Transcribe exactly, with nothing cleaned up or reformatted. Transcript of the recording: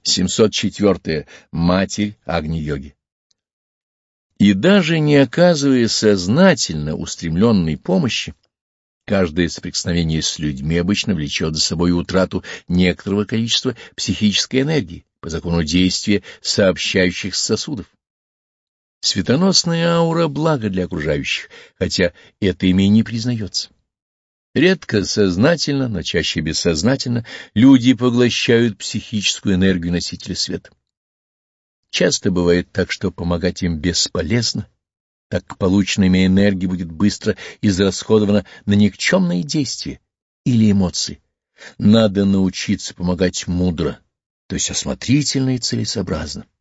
семьсот четыре. Матерь Агни-йоги. И даже не оказывая сознательно устремленной помощи, каждое соприкосновение с людьми обычно влечет за собой утрату некоторого количества психической энергии по закону действия сообщающих сосудов. Светоносная аура — благо для окружающих, хотя это ими не признается. Редко сознательно, но чаще бессознательно люди поглощают психическую энергию носителя света. Часто бывает так, что помогать им бесполезно, так как полученная ими энергия будет быстро израсходована на никчемные действия или эмоции. Надо научиться помогать мудро, то есть осмотрительно и целесообразно.